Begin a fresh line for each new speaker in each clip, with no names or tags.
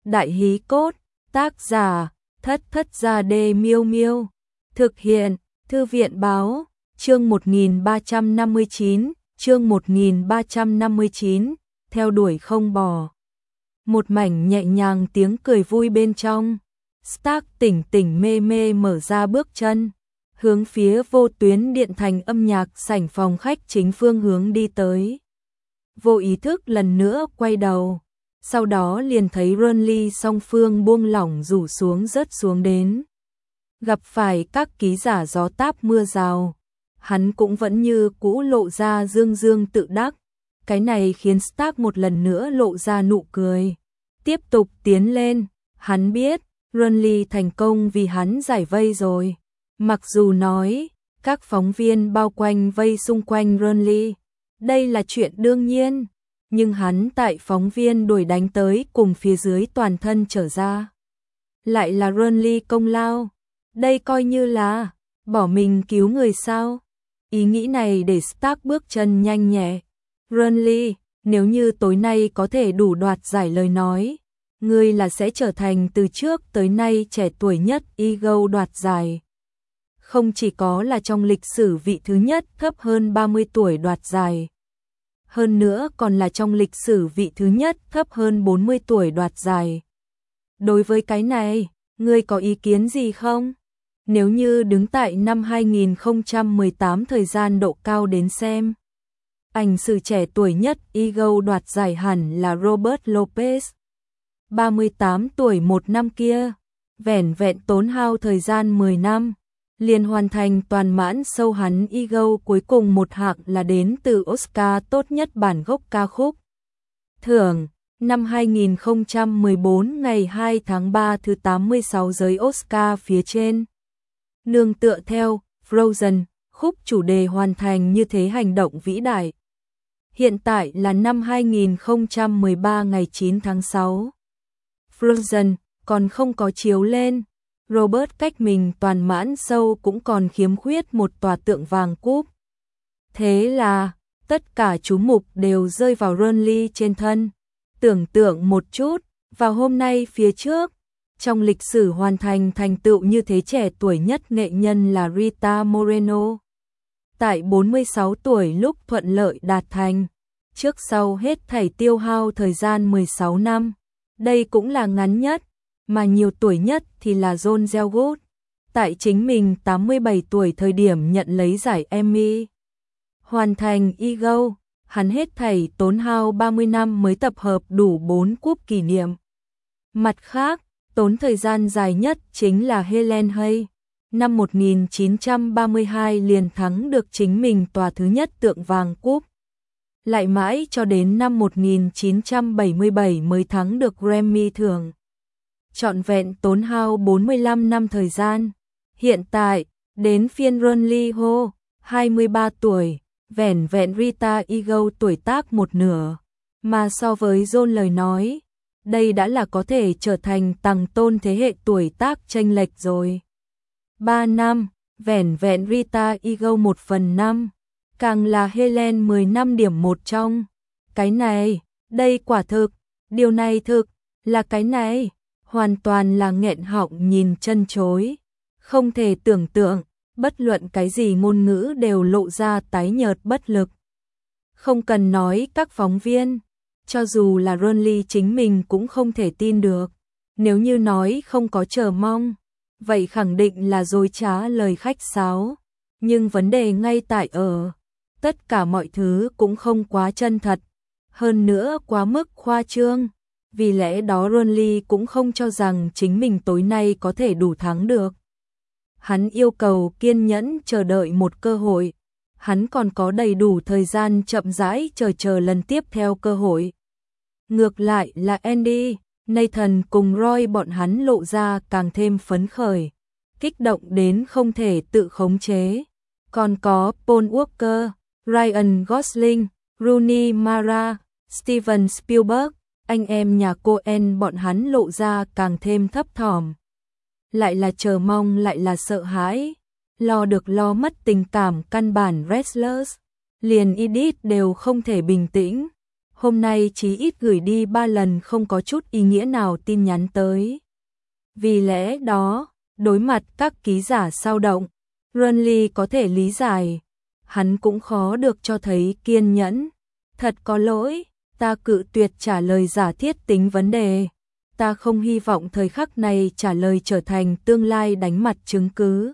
Đại hí cốt, tác giả, Thất Thất Gia Đê Miêu Miêu. Thực hiện, Thư viện báo, chương 1359, theo đuổi không bỏ. Một mảnh nhẹ nhàng tiếng cười vui bên trong. Stark tỉnh tỉnh mê mê mở ra bước chân, hướng phía vô tuyến điện thành âm nhạc sảnh phòng khách chính phương hướng đi tới. Vô ý thức lần nữa quay đầu, sau đó liền thấy Renly song phương buông lỏng rủ xuống rớt xuống đến. Gặp phải các ký giả gió táp mưa rào, hắn cũng vẫn như cũ lộ ra dương dương tự đắc. Cái này khiến Stark một lần nữa lộ ra nụ cười. Tiếp tục tiến lên, hắn biết Renly thành công vì hắn giải vây rồi. Mặc dù nói, các phóng viên bao quanh vây xung quanh Renly, đây là chuyện đương nhiên, nhưng hắn tại phóng viên đuổi đánh tới cùng phía dưới toàn thân trở ra. Lại là Renly công lao, đây coi như là bỏ mình cứu người sao. Ý nghĩ này để Stark bước chân nhanh nhẹ. Renly, nếu như tối nay có thể đủ đoạt giải lời nói, ngươi là sẽ trở thành từ trước tới nay trẻ tuổi nhất Ego đoạt giải. Không chỉ có là trong lịch sử vị thứ nhất thấp hơn 30 tuổi đoạt giải, hơn nữa còn là trong lịch sử vị thứ nhất thấp hơn 40 tuổi đoạt giải. Đối với cái này, ngươi có ý kiến gì không? Nếu như đứng tại năm 2018 thời gian độ cao đến xem, ảnh sử trẻ tuổi nhất Ego đoạt giải hẳn là Robert Lopez. 38 tuổi một năm kia, vẻn vẹn tốn hao thời gian 10 năm, liền hoàn thành toàn mãn show hắn Ego cuối cùng một hạng là đến từ Oscar tốt nhất bản gốc ca khúc. Thưởng, năm 2014 ngày 2 tháng 3 thứ 86 giới Oscar phía trên. Nương tựa theo Frozen, khúc chủ đề hoàn thành như thế hành động vĩ đại. Hiện tại là năm 2013 ngày 9 tháng 6. Frozen còn không có chiếu lên. Robert cách mình toàn mãn show cũng còn khiếm khuyết một tòa tượng vàng cúp. Thế là, tất cả chú mục đều rơi vào Renly trên thân. Tưởng tượng một chút, vào hôm nay phía trước, trong lịch sử hoàn thành thành tựu như thế trẻ tuổi nhất nghệ nhân là Rita Moreno. Tại 46 tuổi lúc thuận lợi đạt thành, trước sau hết thảy tiêu hao thời gian 16 năm. Đây cũng là ngắn nhất, mà nhiều tuổi nhất thì là John Gielgud. Tại chính mình 87 tuổi thời điểm nhận lấy giải Emmy. Hoàn thành Ego, hắn hết thảy tốn hao 30 năm mới tập hợp đủ 4 cúp kỷ niệm. Mặt khác, tốn thời gian dài nhất chính là Helen Hay. Năm 1932 liền thắng được chính mình tòa thứ nhất tượng vàng cúp. Lại mãi cho đến năm 1977 mới thắng được Grammy thưởng. Trọn vẹn tốn hao 45 năm thời gian. Hiện tại, đến phiên Renly Ho, 23 tuổi, vẻn vẹn Rita Ego tuổi tác một nửa. Mà so với John lời nói, đây đã là có thể trở thành tầng tôn thế hệ tuổi tác chênh lệch rồi. 3 năm, vẻn vẹn Rita Ego 1/5, càng là Helen 10 năm điểm một trong. Cái này, đây quả thực, điều này thực, là cái này, hoàn toàn là nghẹn họng nhìn chân chối. Không thể tưởng tượng, bất luận cái gì ngôn ngữ đều lộ ra tái nhợt bất lực. Không cần nói các phóng viên, cho dù là Renly chính mình cũng không thể tin được. Nếu như nói không có chờ mong, vậy khẳng định là dối trá lời khách sáo. Nhưng vấn đề ngay tại ở, tất cả mọi thứ cũng không quá chân thật, hơn nữa quá mức khoa trương. Vì lẽ đó Renly cũng không cho rằng chính mình tối nay có thể đủ thắng được. Hắn yêu cầu kiên nhẫn chờ đợi một cơ hội. Hắn còn có đầy đủ thời gian chậm rãi chờ lần tiếp theo cơ hội. Ngược lại là Andy, Nathan cùng Roy bọn hắn lộ ra càng thêm phấn khởi, kích động đến không thể tự khống chế. Còn có Paul Walker, Ryan Gosling, Rooney Mara, Steven Spielberg, anh em nhà Coen bọn hắn lộ ra càng thêm thấp thỏm. Lại là chờ mong lại là sợ hãi, lo được lo mất tình cảm căn bản wrestlers. Liền Edith đều không thể bình tĩnh. hôm nay chí ít gửi đi 3 lần không có chút ý nghĩa nào tin nhắn tới. Vì lẽ đó, đối mặt các ký giả sao động, Renly có thể lý giải, hắn cũng khó được cho thấy kiên nhẫn. Thật có lỗi, ta cự tuyệt trả lời giả thiết tính vấn đề. Ta không hy vọng thời khắc này trả lời trở thành tương lai đánh mặt chứng cứ.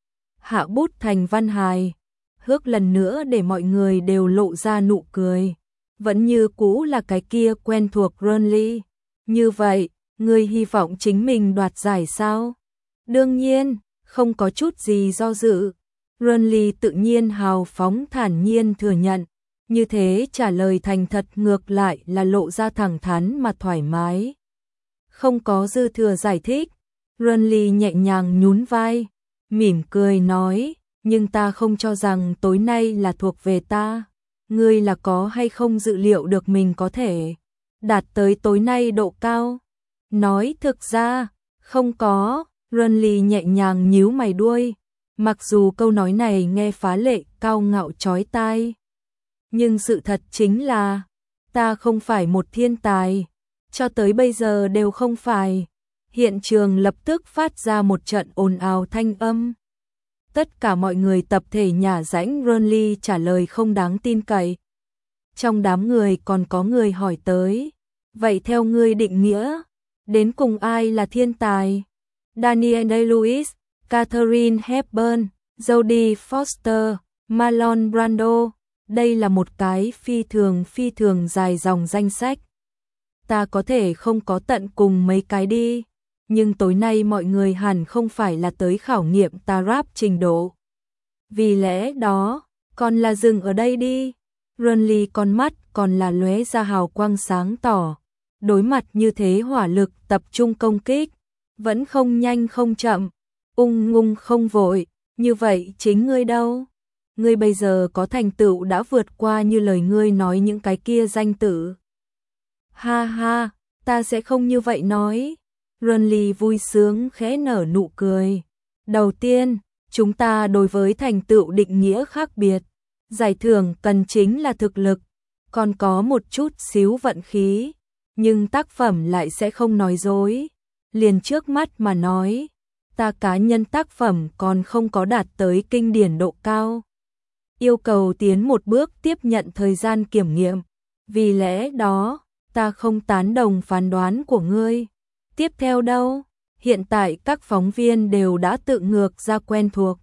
Hạ bút thành văn hài, hước lần nữa để mọi người đều lộ ra nụ cười. Vẫn như cũ là cái kia quen thuộc Renly. Như vậy, ngươi hy vọng chính mình đoạt giải sao? Đương nhiên, không có chút gì do dự. Renly tự nhiên hào phóng thản nhiên thừa nhận. Như thế trả lời thành thật ngược lại là lộ ra thẳng thắn mà thoải mái. Không có dư thừa giải thích. Renly nhẹ nhàng nhún vai, mỉm cười nói, nhưng ta không cho rằng tối nay là thuộc về ta. Ngươi là có hay không dự liệu được mình có thể đạt tới tối nay độ cao? Nói thực ra, không có. Renly nhẹ nhàng nhíu mày đuôi. Mặc dù câu nói này nghe phá lệ cao ngạo chói tai, nhưng sự thật chính là ta không phải một thiên tài, cho tới bây giờ đều không phải. Hiện trường lập tức phát ra một trận ồn ào thanh âm. Tất cả mọi người tập thể nhả rãnh Renly trả lời không đáng tin cậy. Trong đám người còn có người hỏi tới, vậy theo ngươi định nghĩa, đến cùng ai là thiên tài? Daniel Day-Lewis, Katharine Hepburn, Jodie Foster, Marlon Brando. Đây là một cái phi thường dài dòng danh sách. Ta có thể không có tận cùng mấy cái đi, nhưng tối nay mọi người hẳn không phải là tới khảo nghiệm ta rap trình độ. Vì lẽ đó, còn là dừng ở đây đi. Renly con mắt còn là lóe ra hào quang sáng tỏ. Đối mặt như thế hỏa lực tập trung công kích, vẫn không nhanh không chậm, ung dung không vội. Như vậy chính ngươi đâu? Ngươi bây giờ có thành tựu đã vượt qua như lời ngươi nói những cái kia danh tử. Ha ha, ta sẽ không như vậy nói. Renly vui sướng khẽ nở nụ cười. Đầu tiên, chúng ta đối với thành tựu định nghĩa khác biệt. Giải thưởng cần chính là thực lực, còn có một chút xíu vận khí, nhưng tác phẩm lại sẽ không nói dối. Liền trước mắt mà nói, ta cá nhân tác phẩm còn không có đạt tới kinh điển độ cao. Yêu cầu tiến một bước tiếp nhận thời gian kiểm nghiệm. Vì lẽ đó, ta không tán đồng phán đoán của ngươi. Tiếp theo đâu? Hiện tại các phóng viên đều đã tự ngược ra quen thuộc.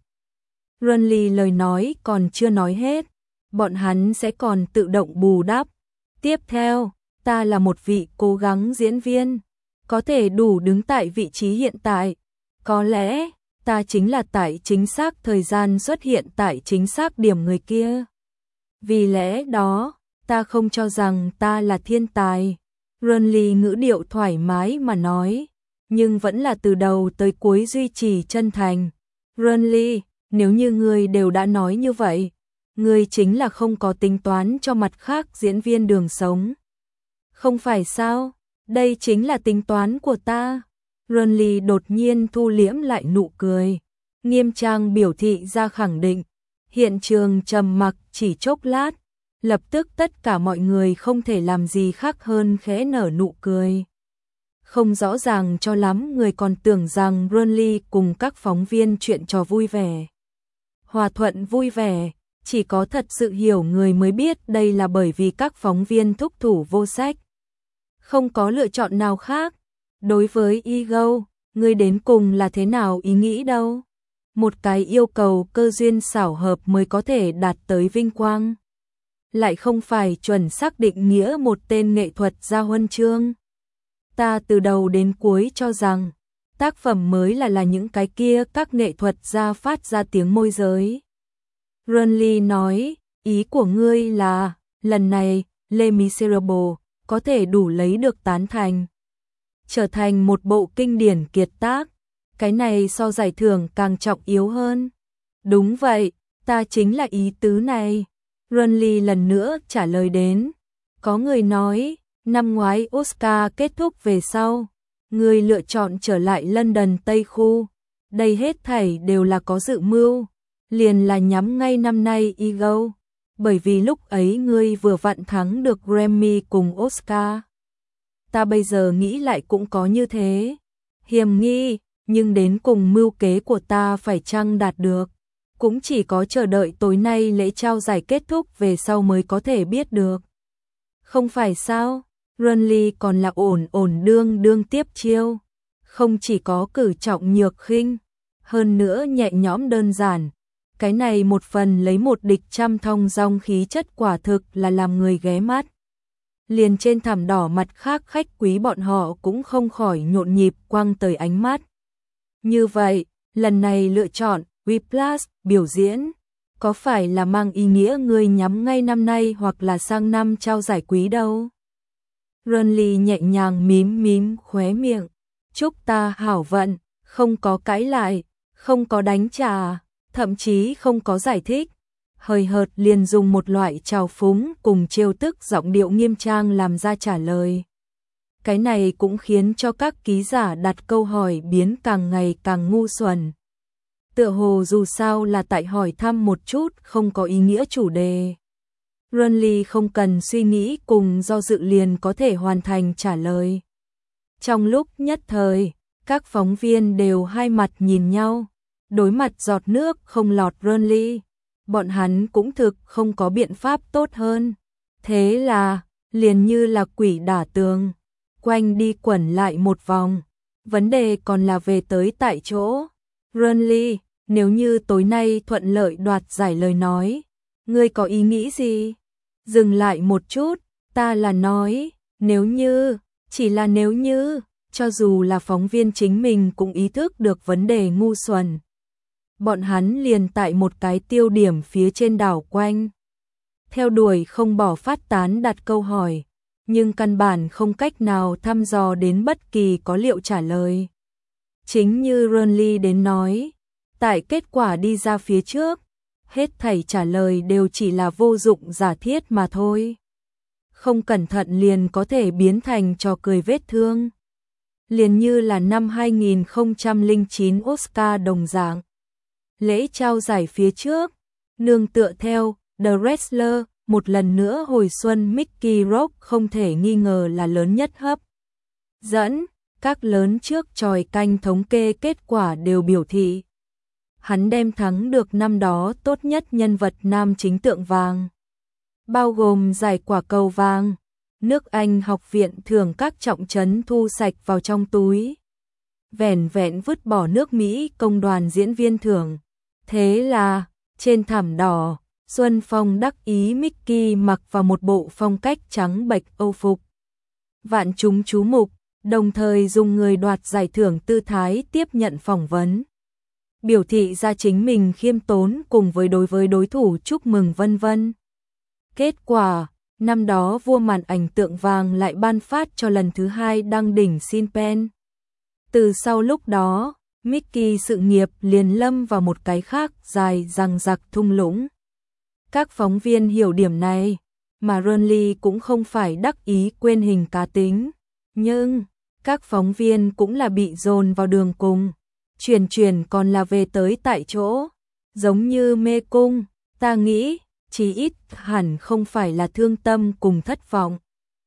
Renly lời nói còn chưa nói hết, bọn hắn sẽ còn tự động bù đắp. Tiếp theo, ta là một vị cố gắng diễn viên, có thể đủ đứng tại vị trí hiện tại. Có lẽ, ta chính là tại chính xác thời gian xuất hiện tại chính xác điểm người kia. Vì lẽ đó, ta không cho rằng ta là thiên tài. Renly ngữ điệu thoải mái mà nói, nhưng vẫn là từ đầu tới cuối duy trì chân thành. Renly, nếu như ngươi đều đã nói như vậy, ngươi chính là không có tính toán cho mặt khác diễn viên đường sống. Không phải sao? Đây chính là tính toán của ta. Renly đột nhiên thu liễm lại nụ cười, nghiêm trang biểu thị ra khẳng định. Hiện trường trầm mặc chỉ chốc lát, lập tức tất cả mọi người không thể làm gì khác hơn khẽ nở nụ cười. Không rõ ràng cho lắm, người còn tưởng rằng Renly cùng các phóng viên chuyện trò vui vẻ, hòa thuận vui vẻ, chỉ có thật sự hiểu người mới biết đây là bởi vì các phóng viên thúc thủ vô sách. Không có lựa chọn nào khác. Đối với ego, ngươi đến cùng là thế nào ý nghĩ đâu? Một cái yêu cầu cơ duyên xảo hợp mới có thể đạt tới vinh quang, lại không phải chuẩn xác định nghĩa một tên nghệ thuật gia huân chương. Ta từ đầu đến cuối cho rằng, tác phẩm mới là những cái kia các nghệ thuật gia phát ra tiếng môi giới. Renly nói, ý của ngươi là, lần này, Les Misérables có thể đủ lấy được tán thành, trở thành một bộ kinh điển kiệt tác. Cái này so giải thưởng càng trọng yếu hơn. Đúng vậy, ta chính là ý tứ này. Renly lần nữa trả lời đến. Có người nói, năm ngoái Oscar kết thúc về sau, người lựa chọn trở lại London Tây Khu. Đây hết thảy đều là có dự mưu, liền là nhắm ngay năm nay ego. bởi vì lúc ấy ngươi vừa vặn thắng được Grammy cùng Oscar. Ta bây giờ nghĩ lại cũng có như thế. Hiểm nghi, nhưng đến cùng mưu kế của ta phải chăng đạt được. Cũng chỉ có chờ đợi tối nay lễ trao giải kết thúc về sau mới có thể biết được. Không phải sao, Renly còn là ổn đương tiếp chiêu. Không chỉ có cử trọng nhược khinh, hơn nữa nhẹ nhõm đơn giản. Cái này một phần lấy một địch trăm thong dong khí chất quả thực là làm người ghé mắt. Liền trên thảm đỏ mặt khác khách quý bọn họ cũng không khỏi nhộn nhịp quăng tới ánh mắt. Như vậy, lần này lựa chọn Whiplash biểu diễn, có phải là mang ý nghĩa người nhắm ngay năm nay hoặc là sang năm trao giải quý đâu? Renly nhẹ nhàng mím khóe miệng, chúc ta hảo vận, không có cãi lại, không có đánh trả, thậm chí không có giải thích. Hời hợt liền dùng một loại trào phúng cùng trêu tức giọng điệu nghiêm trang làm ra trả lời. Cái này cũng khiến cho các ký giả đặt câu hỏi biến càng ngày càng ngu xuẩn. Tựa hồ dù sao là tại hỏi thăm một chút không có ý nghĩa chủ đề. Renly không cần suy nghĩ cùng do dự liền có thể hoàn thành trả lời. Trong lúc nhất thời, các phóng viên đều hai mặt nhìn nhau, đối mặt giọt nước không lọt Renly. Bọn hắn cũng thực không có biện pháp tốt hơn. Thế là, liền như là quỷ đả tường, quanh đi quẩn lại một vòng. Vấn đề còn là về tới tại chỗ. Renly, nếu như tối nay thuận lợi đoạt giải lời nói, ngươi có ý nghĩ gì? Dừng lại một chút, ta là nói, nếu như, chỉ là nếu như, cho dù là phóng viên chính mình cũng ý thức được vấn đề ngu xuẩn. Bọn hắn liền tại một cái tiêu điểm phía trên đảo quanh. Theo đuổi không bỏ phát tán đặt câu hỏi, nhưng căn bản không cách nào thăm dò đến bất kỳ có liệu trả lời. Chính như Renly đến nói, tại kết quả đi ra phía trước, hết thảy trả lời đều chỉ là vô dụng giả thiết mà thôi. Không cẩn thận liền có thể biến thành trò cười vết thương. Liền như là năm 2009 Oscar đồng dạng. Lễ trao giải phía trước, nương tựa theo The Wrestler, một lần nữa hồi xuân Mickey Rourke không thể nghi ngờ là lớn nhất hấp dẫn. Các lớn trước tròi canh thống kê kết quả đều biểu thị hắn đem thắng được năm đó tốt nhất nhân vật nam chính tượng vàng, bao gồm giải quả cầu vàng, nước Anh học viện thưởng các trọng trấn thu sạch vào trong túi, vẻn vẹn vứt bỏ nước Mỹ công đoàn diễn viên thưởng. Thế là, trên thảm đỏ, Xuân Phong đắc ý Mickey mặc vào một bộ phong cách trắng bệch Âu phục. Vạn chúng chú mục, đồng thời dùng người đoạt giải thưởng tư thái tiếp nhận phỏng vấn. Biểu thị ra chính mình khiêm tốn cùng với đối với đối thủ chúc mừng vân vân. Kết quả, năm đó vua màn ảnh tượng vàng lại ban phát cho lần thứ hai đăng đỉnh Sinpen. Từ sau lúc đó, Mickey sự nghiệp liền lâm vào một cái khác dài dằng dặc thung lũng. Các phóng viên hiểu điểm này, mà Renly cũng không phải đắc ý quên hình cá tính. Nhưng, các phóng viên cũng là bị dồn vào đường cùng. Chuyển còn là về tới tại chỗ. Giống như mê cung, ta nghĩ, chí ít hẳn không phải là thương tâm cùng thất vọng.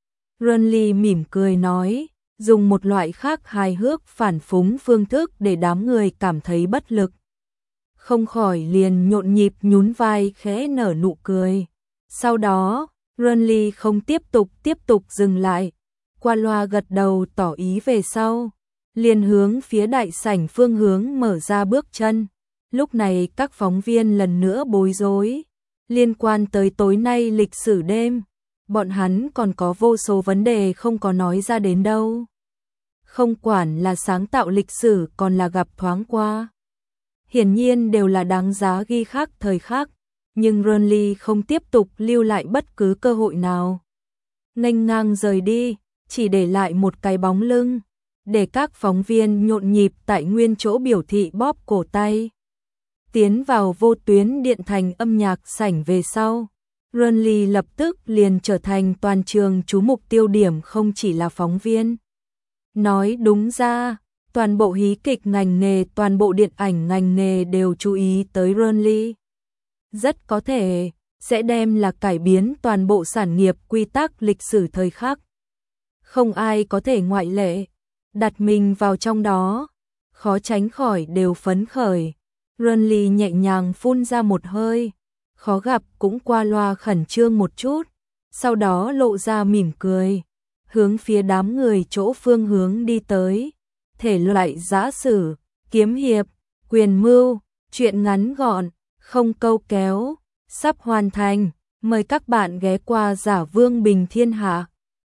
Renly mỉm cười nói, dùng một loại khác hài hước phản phúng phương thức để đám người cảm thấy bất lực. Không khỏi liền nhộn nhịp nhún vai khẽ nở nụ cười. Sau đó, Renly không tiếp tục dừng lại, qua loa gật đầu tỏ ý về sau, liền hướng phía đại sảnh phương hướng mở ra bước chân. Lúc này các phóng viên lần nữa bối rối, liên quan tới tối nay lịch sử đêm, bọn hắn còn có vô số vấn đề không có nói ra đến đâu. Không quản là sáng tạo lịch sử còn là gặp thoáng qua, hiển nhiên đều là đáng giá ghi khắc thời khắc, nhưng Renly không tiếp tục lưu lại bất cứ cơ hội nào. Nghênh ngang rời đi, chỉ để lại một cái bóng lưng, để các phóng viên nhộn nhịp tại nguyên chỗ biểu thị bóp cổ tay. Tiến vào vô tuyến điện thành âm nhạc sảnh về sau, Renly lập tức liền trở thành toàn trường chú mục tiêu điểm không chỉ là phóng viên. Nói đúng ra, toàn bộ hí kịch ngành nghề, toàn bộ điện ảnh ngành nghề đều chú ý tới Renly. Rất có thể, sẽ đem là cải biến toàn bộ sản nghiệp quy tắc lịch sử thời khắc. Không ai có thể ngoại lệ, đặt mình vào trong đó, khó tránh khỏi đều phấn khởi. Renly nhẹ nhàng phun ra một hơi, khó gặp cũng qua loa khẩn trương một chút, sau đó lộ ra mỉm cười, hướng phía đám người chỗ phương hướng đi tới. Thể loại giã sử, kiếm hiệp, quyền mưu, truyện ngắn gọn, không câu kéo, sắp hoàn thành. Mời các bạn ghé qua Giả Vương Bình Thiên Hạ.